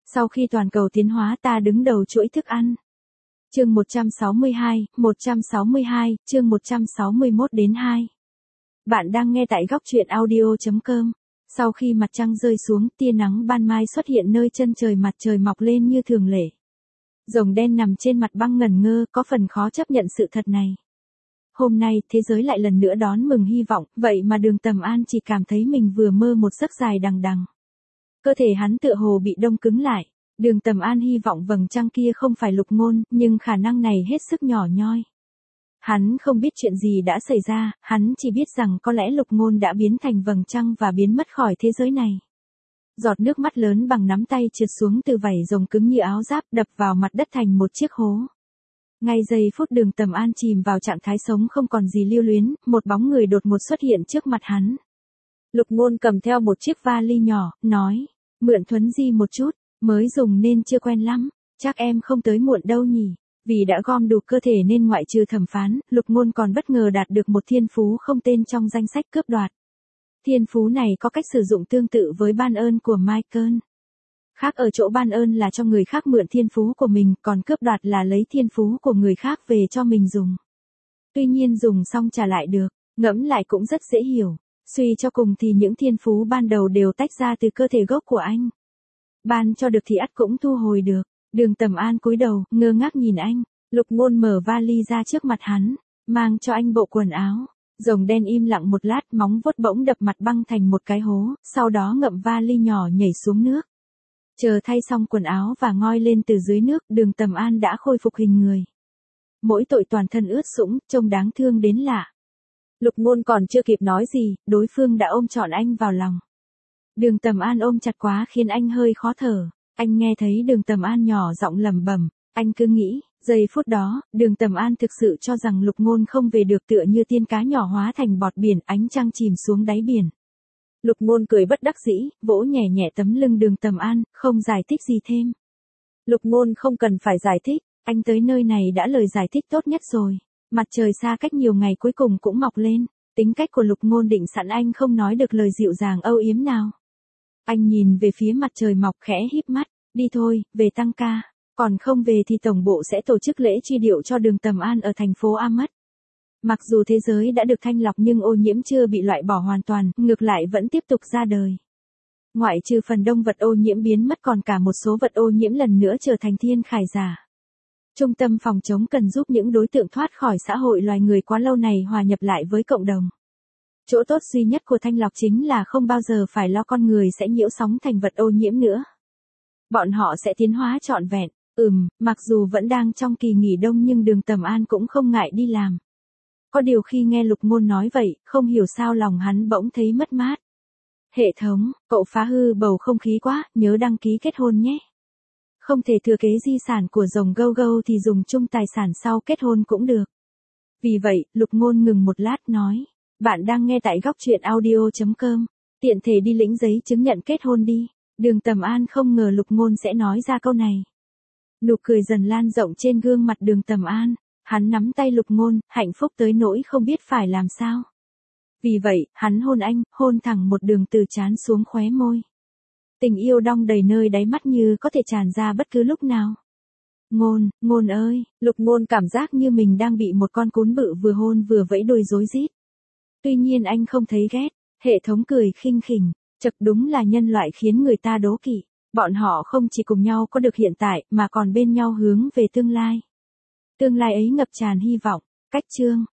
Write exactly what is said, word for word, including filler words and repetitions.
Sau khi toàn cầu tiến hóa ta đứng đầu chuỗi thức ăn. Chương một trăm sáu mươi hai, một trăm sáu mươi hai, chương một trăm sáu mươi mốt đến hai. Bạn đang nghe tại góc truyện audio chấm com. Sau khi mặt trăng rơi xuống, tia nắng ban mai xuất hiện nơi chân trời, mặt trời mọc lên như thường lệ. Rồng đen nằm trên mặt băng ngẩn ngơ, có phần khó chấp nhận sự thật này. Hôm nay, thế giới lại lần nữa đón mừng hy vọng, vậy mà Đường Tầm An chỉ cảm thấy mình vừa mơ một giấc dài đằng đằng. Cơ thể hắn tựa hồ bị đông cứng lại. Đường Tầm An hy vọng vầng trăng kia không phải Lục Ngôn, nhưng khả năng này hết sức nhỏ nhoi. Hắn không biết chuyện gì đã xảy ra, hắn chỉ biết rằng có lẽ Lục Ngôn đã biến thành vầng trăng và biến mất khỏi thế giới này. Giọt nước mắt lớn bằng nắm tay trượt xuống từ vảy rồng cứng như áo giáp, đập vào mặt đất thành một chiếc hố. Ngay giây phút Đường Tầm An chìm vào trạng thái sống không còn gì lưu luyến, một bóng người đột ngột xuất hiện trước mặt hắn. Lục Ngôn cầm theo một chiếc vali nhỏ, nói, mượn Thuấn Di một chút, mới dùng nên chưa quen lắm, chắc em không tới muộn đâu nhỉ. Vì đã gom đủ cơ thể nên ngoại trừ thẩm phán, Lục Ngôn còn bất ngờ đạt được một thiên phú không tên trong danh sách cướp đoạt. Thiên phú này có cách sử dụng tương tự với ban ơn của Michael. Khác ở chỗ ban ơn là cho người khác mượn thiên phú của mình, còn cướp đoạt là lấy thiên phú của người khác về cho mình dùng. Tuy nhiên dùng xong trả lại được, ngẫm lại cũng rất dễ hiểu. Suy cho cùng thì những thiên phú ban đầu đều tách ra từ cơ thể gốc của anh. Ban cho được thì ắt cũng thu hồi được. Đường Tầm An cúi đầu, ngơ ngác nhìn anh. Lục Ngôn mở vali ra trước mặt hắn, mang cho anh bộ quần áo. Rồng đen im lặng một lát, móng vuốt bỗng đập mặt băng thành một cái hố, sau đó ngậm vali nhỏ nhảy xuống nước. Chờ thay xong quần áo và ngoi lên từ dưới nước, Đường Tầm An đã khôi phục hình người. Mỗi tội toàn thân ướt sũng, trông đáng thương đến lạ. Lục Ngôn còn chưa kịp nói gì, đối phương đã ôm trọn anh vào lòng. Đường Tầm An ôm chặt quá khiến anh hơi khó thở. Anh nghe thấy Đường Tầm An nhỏ giọng lẩm bẩm, anh cứ nghĩ, giây phút đó, Đường Tầm An thực sự cho rằng Lục Ngôn không về được, tựa như tiên cá nhỏ hóa thành bọt biển, ánh trăng chìm xuống đáy biển. Lục Ngôn cười bất đắc dĩ, vỗ nhẹ nhẹ tấm lưng Đường Tầm An, không giải thích gì thêm. Lục Ngôn không cần phải giải thích, anh tới nơi này đã lời giải thích tốt nhất rồi. Mặt trời xa cách nhiều ngày cuối cùng cũng mọc lên, tính cách của Lục Ngôn định sẵn anh không nói được lời dịu dàng âu yếm nào. Anh nhìn về phía mặt trời mọc khẽ híp mắt, đi thôi, về tăng ca, còn không về thì tổng bộ sẽ tổ chức lễ truy điệu cho Đường Tầm An ở thành phố Ahmed. Mặc dù thế giới đã được thanh lọc nhưng ô nhiễm chưa bị loại bỏ hoàn toàn, ngược lại vẫn tiếp tục ra đời. Ngoại trừ phần đông vật ô nhiễm biến mất, còn cả một số vật ô nhiễm lần nữa trở thành thiên khải giả. Trung tâm phòng chống cần giúp những đối tượng thoát khỏi xã hội loài người quá lâu này hòa nhập lại với cộng đồng. Chỗ tốt duy nhất của thanh lọc chính là không bao giờ phải lo con người sẽ nhiễu sóng thành vật ô nhiễm nữa. Bọn họ sẽ tiến hóa trọn vẹn. Ừm, mặc dù vẫn đang trong kỳ nghỉ đông nhưng Đường Tầm An cũng không ngại đi làm. Có điều khi nghe Lục Ngôn nói vậy, không hiểu sao lòng hắn bỗng thấy mất mát. Hệ thống, cậu phá hư bầu không khí quá, nhớ đăng ký kết hôn nhé. Không thể thừa kế di sản của rồng Gâu Gâu thì dùng chung tài sản sau kết hôn cũng được. Vì vậy, Lục Ngôn ngừng một lát nói, bạn đang nghe tại góc truyện audio chấm com, tiện thể đi lĩnh giấy chứng nhận kết hôn đi. Đường Tầm An không ngờ Lục Ngôn sẽ nói ra câu này. Nụ cười dần lan rộng trên gương mặt Đường Tầm An, hắn nắm tay Lục Ngôn, hạnh phúc tới nỗi không biết phải làm sao. Vì vậy, hắn hôn anh, hôn thẳng một đường từ trán xuống khóe môi. Tình yêu đong đầy nơi đáy mắt như có thể tràn ra bất cứ lúc nào. Ngôn, Ngôn ơi, Lục Ngôn cảm giác như mình đang bị một con cún bự vừa hôn vừa vẫy đuôi rối rít. Tuy nhiên anh không thấy ghét, hệ thống cười khinh khỉnh, chật đúng là nhân loại khiến người ta đố kỵ. Bọn họ không chỉ cùng nhau có được hiện tại mà còn bên nhau hướng về tương lai. Tương lai ấy ngập tràn hy vọng. Cách chương